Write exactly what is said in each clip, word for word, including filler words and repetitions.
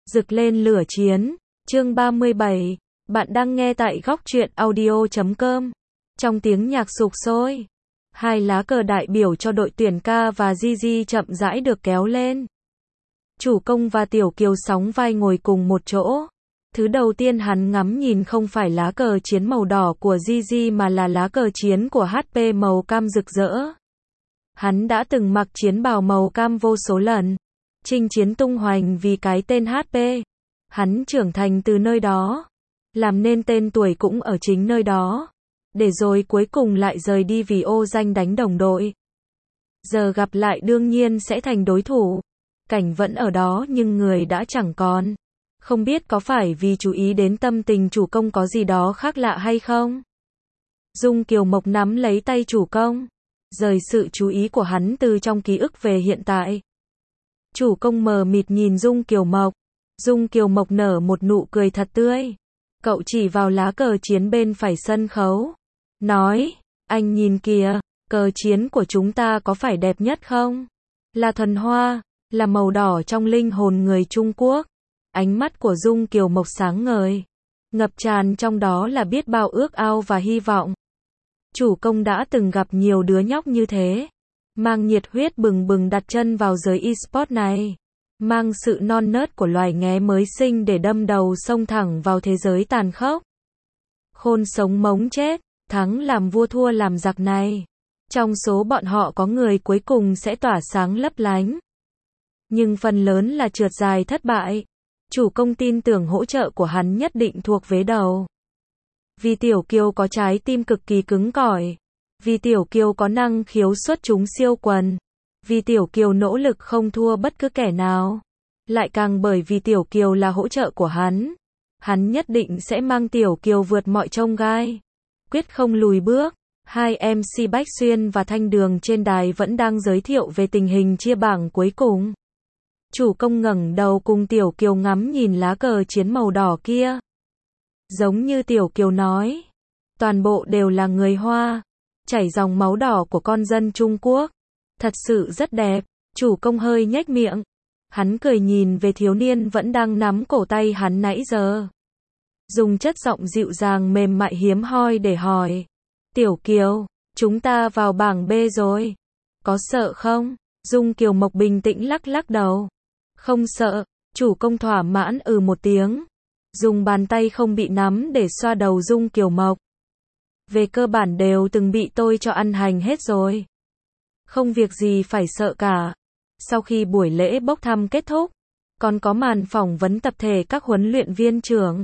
Rực lên lửa chiến. Chương ba mươi bảy. Bạn đang nghe tại góc truyện audio chấm com. Trong tiếng nhạc sục sôi, hai lá cờ đại biểu cho đội tuyển K và Gigi chậm rãi được kéo lên. Chủ công và Tiểu Kiều sóng vai ngồi cùng một chỗ. Thứ đầu tiên hắn ngắm nhìn không phải lá cờ chiến màu đỏ của Gigi mà là lá cờ chiến của hát pê màu cam rực rỡ. Hắn đã từng mặc chiến bào màu cam vô số lần, chinh chiến tung hoành vì cái tên hát pê. Hắn trưởng thành từ nơi đó, làm nên tên tuổi cũng ở chính nơi đó, để rồi cuối cùng lại rời đi vì ô danh đánh đồng đội. Giờ gặp lại đương nhiên sẽ thành đối thủ. Cảnh vẫn ở đó nhưng người đã chẳng còn. Không biết có phải vì chú ý đến tâm tình chủ công có gì đó khác lạ hay không? Dung Kiều Mộc nắm lấy tay chủ công, rời sự chú ý của hắn từ trong ký ức về hiện tại. Chủ công mờ mịt nhìn Dung Kiều Mộc. Dung Kiều Mộc nở một nụ cười thật tươi. Cậu chỉ vào lá cờ chiến bên phải sân khấu, nói, anh nhìn kìa, cờ chiến của chúng ta có phải đẹp nhất không? Là thuần hoa, là màu đỏ trong linh hồn người Trung Quốc. Ánh mắt của Dung Kiều Mộc sáng ngời, ngập tràn trong đó là biết bao ước ao và hy vọng. Chủ công đã từng gặp nhiều đứa nhóc như thế, mang nhiệt huyết bừng bừng đặt chân vào giới e-sport này, mang sự non nớt của loài nghé mới sinh để đâm đầu xông thẳng vào thế giới tàn khốc. Khôn sống mống chết, thắng làm vua thua làm giặc này. Trong số bọn họ có người cuối cùng sẽ tỏa sáng lấp lánh, nhưng phần lớn là trượt dài thất bại. Chủ công tin tưởng hỗ trợ của hắn nhất định thuộc vế đầu. Vì Tiểu Kiều có trái tim cực kỳ cứng cỏi. Vì Tiểu Kiều có năng khiếu xuất chúng siêu quần. Vì Tiểu Kiều nỗ lực không thua bất cứ kẻ nào. Lại càng bởi vì Tiểu Kiều là hỗ trợ của hắn. Hắn nhất định sẽ mang Tiểu Kiều vượt mọi chông gai, quyết không lùi bước. Hai em xê Bách Xuyên và Thanh Đường trên đài vẫn đang giới thiệu về tình hình chia bảng cuối cùng. Chủ công ngẩng đầu cùng Tiểu Kiều ngắm nhìn lá cờ chiến màu đỏ kia. Giống như Tiểu Kiều nói, toàn bộ đều là người Hoa, chảy dòng máu đỏ của con dân Trung Quốc. Thật sự rất đẹp. Chủ công hơi nhếch miệng. Hắn cười nhìn về thiếu niên vẫn đang nắm cổ tay hắn nãy giờ, dùng chất giọng dịu dàng mềm mại hiếm hoi để hỏi, Tiểu Kiều, chúng ta vào bảng B rồi, có sợ không? Dung Kiều Mộc bình tĩnh lắc lắc đầu. Không sợ. Chủ công thỏa mãn ừ một tiếng, dùng bàn tay không bị nắm để xoa đầu Dung Kiều Mộc. Về cơ bản đều từng bị tôi cho ăn hành hết rồi, không việc gì phải sợ cả. Sau khi buổi lễ bốc thăm kết thúc, còn có màn phỏng vấn tập thể các huấn luyện viên trưởng.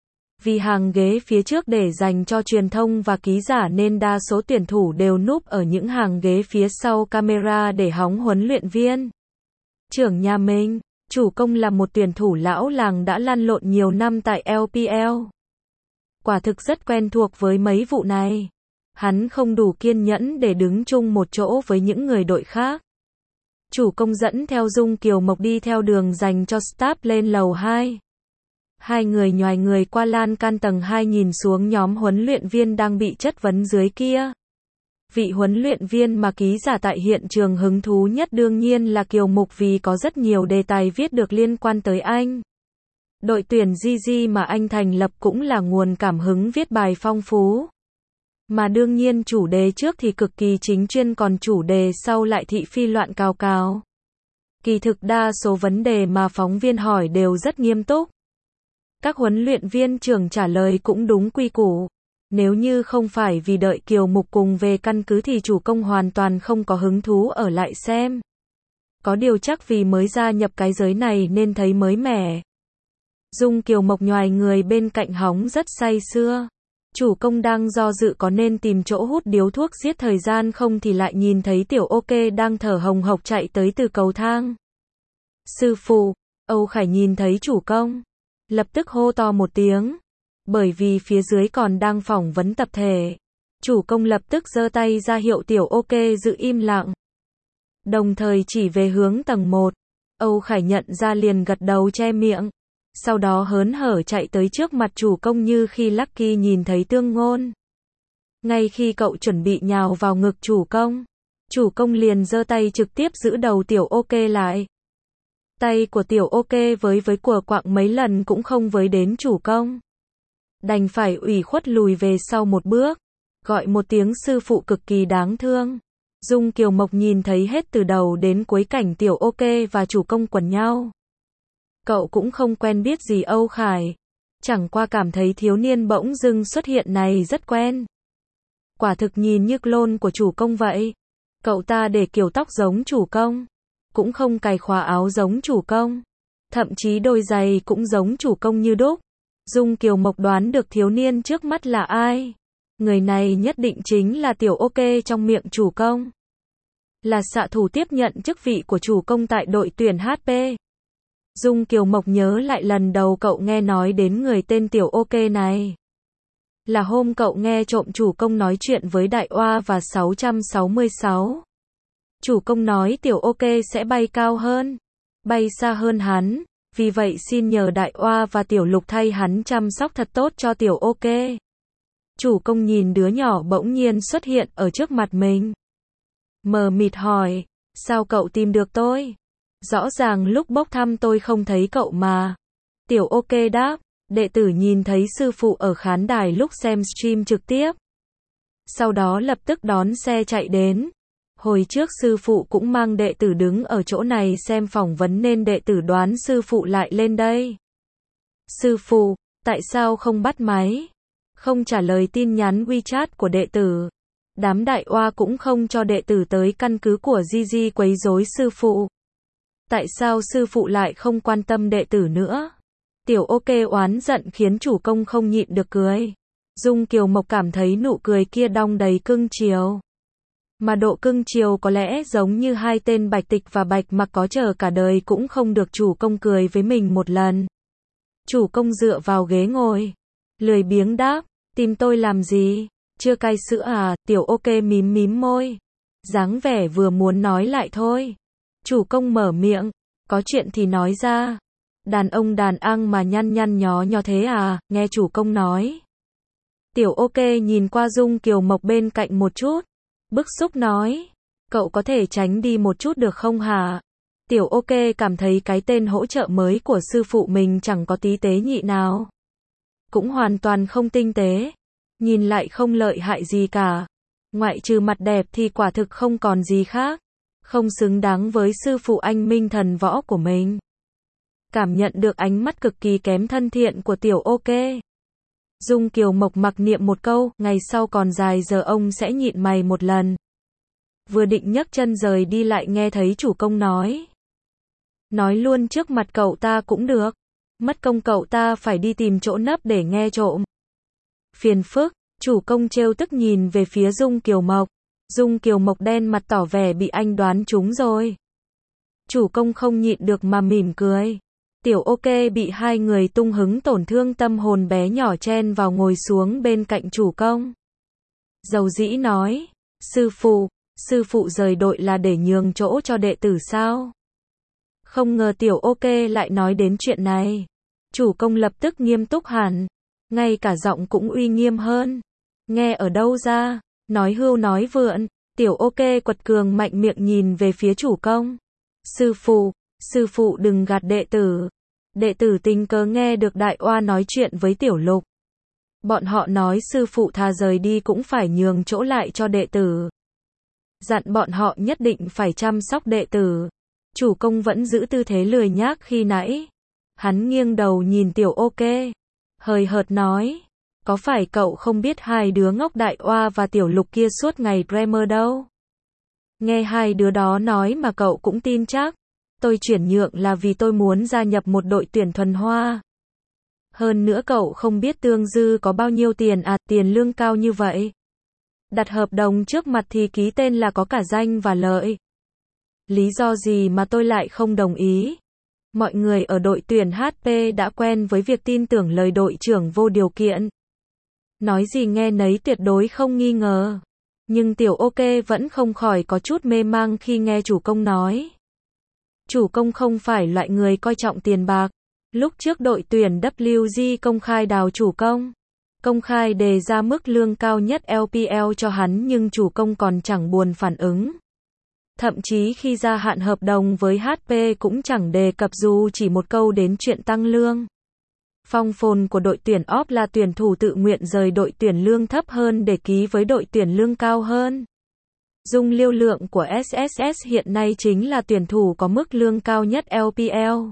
Vì hàng ghế phía trước để dành cho truyền thông và ký giả nên đa số tuyển thủ đều núp ở những hàng ghế phía sau camera để hóng huấn luyện viên trưởng nhà mình. Chủ công là một tuyển thủ lão làng đã lăn lộn nhiều năm tại lờ pê lờ. Quả thực rất quen thuộc với mấy vụ này. Hắn không đủ kiên nhẫn để đứng chung một chỗ với những người đội khác. Chủ công dẫn theo Dung Kiều Mộc đi theo đường dành cho staff lên lầu hai. Hai người nhoài người qua lan can tầng hai nhìn xuống nhóm huấn luyện viên đang bị chất vấn dưới kia. Vị huấn luyện viên mà ký giả tại hiện trường hứng thú nhất đương nhiên là Kiều Mục vì có rất nhiều đề tài viết được liên quan tới anh. Đội tuyển Gigi mà anh thành lập cũng là nguồn cảm hứng viết bài phong phú. Mà đương nhiên chủ đề trước thì cực kỳ chính chuyên còn chủ đề sau lại thị phi loạn cào cào. Kỳ thực đa số vấn đề mà phóng viên hỏi đều rất nghiêm túc. Các huấn luyện viên trưởng trả lời cũng đúng quy củ. Nếu như không phải vì đợi Kiều Mục cùng về căn cứ thì chủ công hoàn toàn không có hứng thú ở lại xem. Có điều chắc vì mới gia nhập cái giới này nên thấy mới mẻ. Dung Kiều Mộc nhoài người bên cạnh hóng rất say sưa. Chủ công đang do dự có nên tìm chỗ hút điếu thuốc giết thời gian không thì lại nhìn thấy Tiểu OK đang thở hồng hộc chạy tới từ cầu thang. Sư phụ, Âu Khải nhìn thấy chủ công, lập tức hô to một tiếng. Bởi vì phía dưới còn đang phỏng vấn tập thể, chủ công lập tức giơ tay ra hiệu Tiểu OK giữ im lặng, đồng thời chỉ về hướng tầng một. Âu Khải nhận ra liền gật đầu che miệng, sau đó hớn hở chạy tới trước mặt chủ công như khi Lucky nhìn thấy Tương Ngôn. Ngay khi cậu chuẩn bị nhào vào ngực chủ công, chủ công liền giơ tay trực tiếp giữ đầu Tiểu OK lại. Tay của tiểu OK với với của quạng mấy lần cũng không với đến chủ công. Đành phải ủy khuất lùi về sau một bước, gọi một tiếng sư phụ cực kỳ đáng thương. Dung Kiều Mộc nhìn thấy hết từ đầu đến cuối cảnh tiểu OK và chủ công quần nhau. Cậu cũng không quen biết gì Âu Khải, chẳng qua cảm thấy thiếu niên bỗng dưng xuất hiện này rất quen. Quả thực nhìn như clone của chủ công vậy. Cậu ta để kiểu tóc giống chủ công, cũng không cài khóa áo giống chủ công, thậm chí đôi giày cũng giống chủ công như đúc. Dung Kiều Mộc đoán được thiếu niên trước mắt là ai. Người này nhất định chính là tiểu OK trong miệng chủ công. Là xạ thủ tiếp nhận chức vị của chủ công tại đội tuyển hát pê. Dung Kiều Mộc nhớ lại lần đầu cậu nghe nói đến người tên tiểu OK này. Là hôm cậu nghe trộm chủ công nói chuyện với Đại Oa và sáu trăm sáu mươi sáu. Chủ công nói tiểu OK sẽ bay cao hơn, bay xa hơn hắn, vì vậy xin nhờ Đại Oa và tiểu Lục thay hắn chăm sóc thật tốt cho tiểu OK. Chủ công nhìn đứa nhỏ bỗng nhiên xuất hiện ở trước mặt mình. Mờ mịt hỏi, sao cậu tìm được tôi? Rõ ràng lúc bốc thăm tôi không thấy cậu mà. Tiểu OK đáp, đệ tử nhìn thấy sư phụ ở khán đài lúc xem stream trực tiếp. Sau đó lập tức đón xe chạy đến. Hồi trước sư phụ cũng mang đệ tử đứng ở chỗ này xem phỏng vấn nên đệ tử đoán sư phụ lại lên đây. Sư phụ, tại sao không bắt máy? Không trả lời tin nhắn WeChat của đệ tử. Đám Đại Oa cũng không cho đệ tử tới căn cứ của Gigi quấy rối sư phụ. Tại sao sư phụ lại không quan tâm đệ tử nữa? Tiểu OK oán giận khiến chủ công không nhịn được cười. Dung Kiều Mộc cảm thấy nụ cười kia đong đầy cưng chiều. Mà độ cưng chiều có lẽ giống như hai tên Bạch Tịch và Bạch Mặc có chờ cả đời cũng không được chủ công cười với mình một lần. Chủ công dựa vào ghế ngồi, lười biếng đáp, tìm tôi làm gì? Chưa cai sữa à? Tiểu OK mím mím môi, dáng vẻ vừa muốn nói lại thôi. Chủ công mở miệng, có chuyện thì nói ra. Đàn ông đàn ăn mà nhăn nhăn nhó nhó thế à? Nghe chủ công nói. Tiểu OK nhìn qua Dung Kiều Mộc bên cạnh một chút, bức xúc nói, cậu có thể tránh đi một chút được không hả? Tiểu OK cảm thấy cái tên hỗ trợ mới của sư phụ mình chẳng có tí tế nhị nào. Cũng hoàn toàn không tinh tế. Nhìn lại không lợi hại gì cả. Ngoại trừ mặt đẹp thì quả thực không còn gì khác. Không xứng đáng với sư phụ anh minh thần võ của mình. Cảm nhận được ánh mắt cực kỳ kém thân thiện của tiểu OK. Dung Kiều Mộc mặc niệm một câu, ngày sau còn dài giờ ông sẽ nhịn mày một lần. Vừa định nhấc chân rời đi lại nghe thấy chủ công nói. Nói luôn trước mặt cậu ta cũng được. Mất công cậu ta phải đi tìm chỗ nấp để nghe trộm. Phiền phức, chủ công trêu tức nhìn về phía Dung Kiều Mộc. Dung Kiều Mộc đen mặt tỏ vẻ bị anh đoán trúng rồi. Chủ công không nhịn được mà mỉm cười. Tiểu OK bị hai người tung hứng tổn thương tâm hồn bé nhỏ chen vào ngồi xuống bên cạnh chủ công. Dầu dĩ nói, sư phụ, sư phụ rời đội là để nhường chỗ cho đệ tử sao? Không ngờ tiểu OK lại nói đến chuyện này. Chủ công lập tức nghiêm túc hẳn, ngay cả giọng cũng uy nghiêm hơn. Nghe ở đâu ra, nói hưu nói vượn, tiểu OK quật cường mạnh miệng nhìn về phía chủ công. Sư phụ, sư phụ đừng gạt đệ tử. Đệ tử tình cờ nghe được Đại Oa nói chuyện với tiểu Lục. Bọn họ nói sư phụ thà rời đi cũng phải nhường chỗ lại cho đệ tử. Dặn bọn họ nhất định phải chăm sóc đệ tử. Chủ công vẫn giữ tư thế lười nhác khi nãy. Hắn nghiêng đầu nhìn tiểu OK. Hời hợt nói. Có phải cậu không biết hai đứa ngốc Đại Oa và tiểu Lục kia suốt ngày grammar đâu? Nghe hai đứa đó nói mà cậu cũng tin chắc. Tôi chuyển nhượng là vì tôi muốn gia nhập một đội tuyển thuần hoa. Hơn nữa cậu không biết Tương Dư có bao nhiêu tiền à, tiền lương cao như vậy. Đặt hợp đồng trước mặt thì ký tên là có cả danh và lợi. Lý do gì mà tôi lại không đồng ý? Mọi người ở đội tuyển hát pê đã quen với việc tin tưởng lời đội trưởng vô điều kiện. Nói gì nghe nấy tuyệt đối không nghi ngờ. Nhưng tiểu OK vẫn không khỏi có chút mê mang khi nghe chủ công nói. Chủ công không phải loại người coi trọng tiền bạc. Lúc trước đội tuyển W G công khai đào chủ công. Công khai đề ra mức lương cao nhất L P L cho hắn nhưng chủ công còn chẳng buồn phản ứng. Thậm chí khi gia hạn hợp đồng với hát pê cũng chẳng đề cập dù chỉ một câu đến chuyện tăng lương. Phong phồn của đội tuyển óp là tuyển thủ tự nguyện rời đội tuyển lương thấp hơn để ký với đội tuyển lương cao hơn. Dung Liêu Lượng của ét ét ét hiện nay chính là tuyển thủ có mức lương cao nhất lờ pê lờ.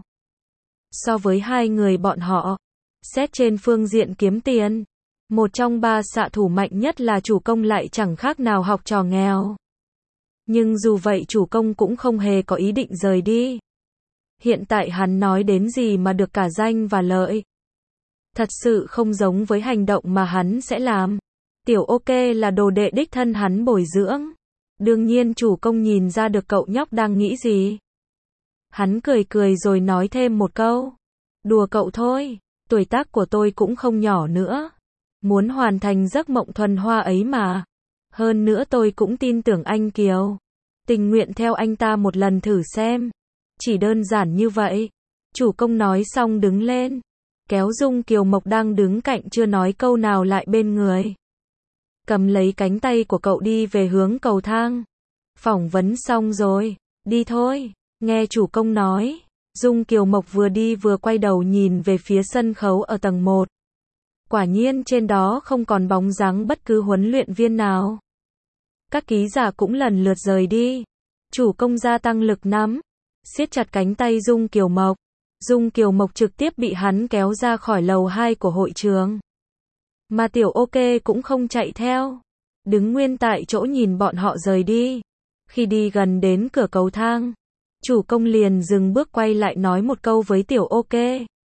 So với hai người bọn họ, xét trên phương diện kiếm tiền, một trong ba xạ thủ mạnh nhất là Chủ Công lại chẳng khác nào học trò nghèo. Nhưng dù vậy Chủ Công cũng không hề có ý định rời đi. Hiện tại hắn nói đến gì mà được cả danh và lợi. Thật sự không giống với hành động mà hắn sẽ làm. Tiểu OK là đồ đệ đích thân hắn bồi dưỡng. Đương nhiên Chủ Công nhìn ra được cậu nhóc đang nghĩ gì. Hắn cười cười rồi nói thêm một câu. Đùa cậu thôi, tuổi tác của tôi cũng không nhỏ nữa. Muốn hoàn thành giấc mộng thuần hoa ấy mà. Hơn nữa tôi cũng tin tưởng anh Kiều. Tình nguyện theo anh ta một lần thử xem. Chỉ đơn giản như vậy. Chủ Công nói xong đứng lên. Kéo Dung Kiều Mộc đang đứng cạnh chưa nói câu nào lại bên người. Cầm lấy cánh tay của cậu đi về hướng cầu thang. Phỏng vấn xong rồi, đi thôi, nghe Chủ Công nói. Dung Kiều Mộc vừa đi vừa quay đầu nhìn về phía sân khấu ở tầng một. Quả nhiên trên đó không còn bóng dáng bất cứ huấn luyện viên nào. Các ký giả cũng lần lượt rời đi. Chủ Công gia tăng lực nắm, siết chặt cánh tay Dung Kiều Mộc. Dung Kiều Mộc trực tiếp bị hắn kéo ra khỏi lầu hai của hội trường. Mà Tiểu OK cũng không chạy theo. Đứng nguyên tại chỗ nhìn bọn họ rời đi. Khi đi gần đến cửa cầu thang, Chủ Công liền dừng bước quay lại nói một câu với Tiểu OK.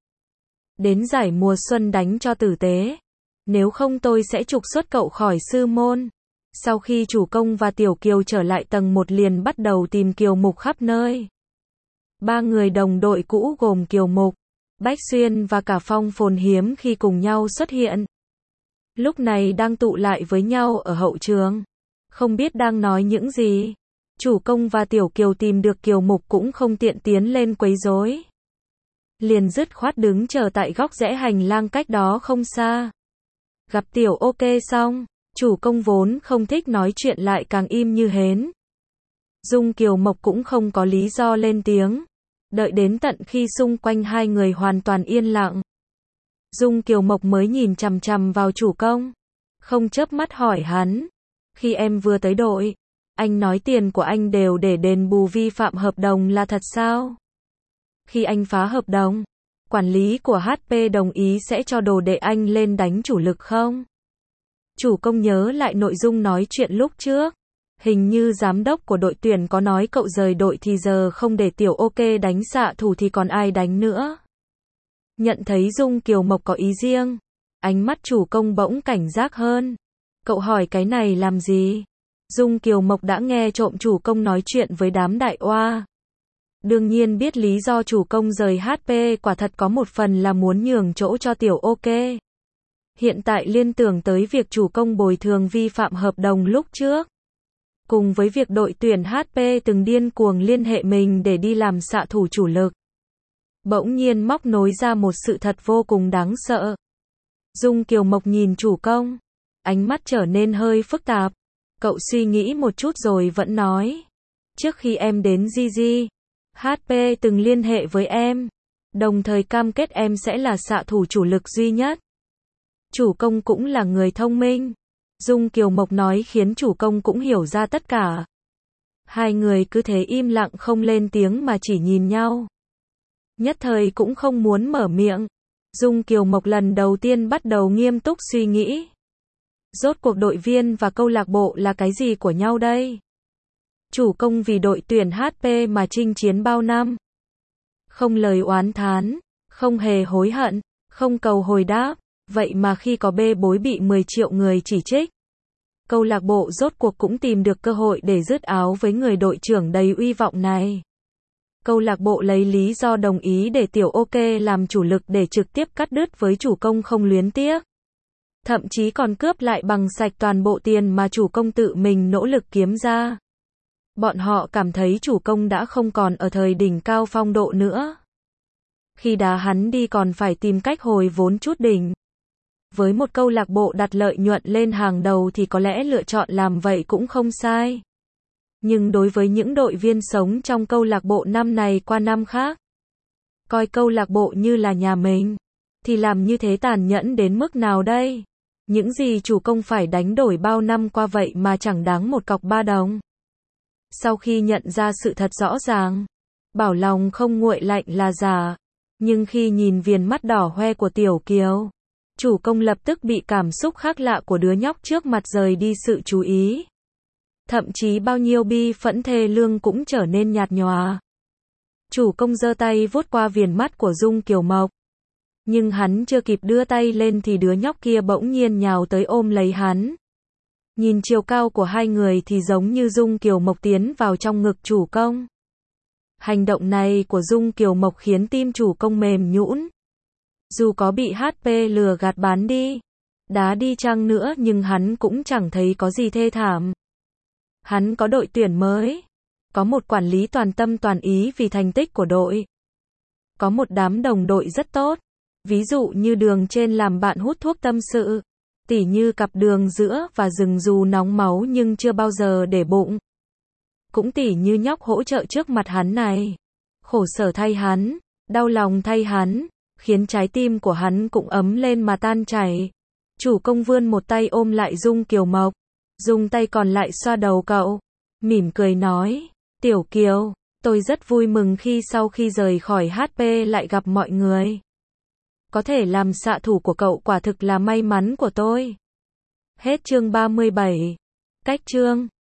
Đến giải mùa xuân đánh cho tử tế. Nếu không tôi sẽ trục xuất cậu khỏi sư môn. Sau khi Chủ Công và Tiểu Kiều trở lại tầng một liền bắt đầu tìm Kiều Mục khắp nơi. Ba người đồng đội cũ gồm Kiều Mục, Bách Xuyên và cả Phong Phồn hiếm khi cùng nhau xuất hiện. Lúc này đang tụ lại với nhau ở hậu trường. Không biết đang nói những gì. Chủ Công và Tiểu Kiều tìm được Kiều Mục cũng không tiện tiến lên quấy rối. Liền dứt khoát đứng chờ tại góc rẽ hành lang cách đó không xa. Gặp Tiểu OK xong, Chủ Công vốn không thích nói chuyện lại càng im như hến. Dung Kiều Mộc cũng không có lý do lên tiếng. Đợi đến tận khi xung quanh hai người hoàn toàn yên lặng. Dung Kiều Mộc mới nhìn chằm chằm vào Chủ Công. Không chớp mắt hỏi hắn. Khi em vừa tới đội, anh nói tiền của anh đều để đền bù vi phạm hợp đồng là thật sao? Khi anh phá hợp đồng, quản lý của hát pê đồng ý sẽ cho đồ đệ anh lên đánh chủ lực không? Chủ Công nhớ lại nội dung nói chuyện lúc trước. Hình như giám đốc của đội tuyển có nói cậu rời đội thì giờ không để Tiểu OK đánh xạ thủ thì còn ai đánh nữa. Nhận thấy Dung Kiều Mộc có ý riêng, ánh mắt Chủ Công bỗng cảnh giác hơn. Cậu hỏi cái này làm gì? Dung Kiều Mộc đã nghe trộm Chủ Công nói chuyện với đám đại oa. Đương nhiên biết lý do Chủ Công rời hát pê quả thật có một phần là muốn nhường chỗ cho Tiểu OK. Hiện tại liên tưởng tới việc Chủ Công bồi thường vi phạm hợp đồng lúc trước. Cùng với việc đội tuyển hát pê từng điên cuồng liên hệ mình để đi làm xạ thủ chủ lực. Bỗng nhiên móc nối ra một sự thật vô cùng đáng sợ. Dung Kiều Mộc nhìn Chủ Công. Ánh mắt trở nên hơi phức tạp. Cậu suy nghĩ một chút rồi vẫn nói. Trước khi em đến giê giê, hát pê từng liên hệ với em. Đồng thời cam kết em sẽ là xạ thủ chủ lực duy nhất. Chủ Công cũng là người thông minh. Dung Kiều Mộc nói khiến Chủ Công cũng hiểu ra tất cả. Hai người cứ thế im lặng không lên tiếng mà chỉ nhìn nhau. Nhất thời cũng không muốn mở miệng. Dung Kiều Mộc lần đầu tiên bắt đầu nghiêm túc suy nghĩ. Rốt cuộc đội viên và câu lạc bộ là cái gì của nhau đây? Chủ Công vì đội tuyển hát pê mà chinh chiến bao năm. Không lời oán thán, không hề hối hận, không cầu hồi đáp. Vậy mà khi có bê bối bị mười triệu người chỉ trích, câu lạc bộ rốt cuộc cũng tìm được cơ hội để rứt áo với người đội trưởng đầy uy vọng này. Câu lạc bộ lấy lý do đồng ý để Tiểu OK làm chủ lực để trực tiếp cắt đứt với Chủ Công không luyến tiếc. Thậm chí còn cướp lại bằng sạch toàn bộ tiền mà Chủ Công tự mình nỗ lực kiếm ra. Bọn họ cảm thấy Chủ Công đã không còn ở thời đỉnh cao phong độ nữa. Khi đá hắn đi còn phải tìm cách hồi vốn chút đỉnh. Với một câu lạc bộ đặt lợi nhuận lên hàng đầu thì có lẽ lựa chọn làm vậy cũng không sai. Nhưng đối với những đội viên sống trong câu lạc bộ năm này qua năm khác, coi câu lạc bộ như là nhà mình, thì làm như thế tàn nhẫn đến mức nào đây? Những gì chủ công phải đánh đổi bao năm qua vậy mà chẳng đáng một cọc ba đồng. Sau khi nhận ra sự thật rõ ràng, bảo lòng không nguội lạnh là giả, nhưng khi nhìn viền mắt đỏ hoe của Tiểu Kiều, chủ công lập tức bị cảm xúc khác lạ của đứa nhóc trước mặt rời đi sự chú ý. Thậm chí bao nhiêu bi phẫn thê lương cũng trở nên nhạt nhòa. Chủ công giơ tay vuốt qua viền mắt của Dung Kiều Mộc. Nhưng hắn chưa kịp đưa tay lên thì đứa nhóc kia bỗng nhiên nhào tới ôm lấy hắn. Nhìn chiều cao của hai người thì giống như Dung Kiều Mộc tiến vào trong ngực chủ công. Hành động này của Dung Kiều Mộc khiến tim chủ công mềm nhũn. Dù có bị hát pê lừa gạt bán đi, đá đi chăng nữa nhưng hắn cũng chẳng thấy có gì thê thảm. Hắn có đội tuyển mới, có một quản lý toàn tâm toàn ý vì thành tích của đội, có một đám đồng đội rất tốt, ví dụ như Đường Trên làm bạn hút thuốc tâm sự, tỉ như cặp Đường Giữa và Rừng dù nóng máu nhưng chưa bao giờ để bụng. Cũng tỉ như nhóc hỗ trợ trước mặt hắn này, khổ sở thay hắn, đau lòng thay hắn, khiến trái tim của hắn cũng ấm lên mà tan chảy. Chủ công vươn một tay ôm lại Dung Kiều Mộc, dùng tay còn lại xoa đầu cậu, mỉm cười nói, Tiểu Kiều, tôi rất vui mừng khi sau khi rời khỏi hát pê lại gặp mọi người. Có thể làm xạ thủ của cậu quả thực là may mắn của tôi. Hết chương ba mươi bảy. Cách chương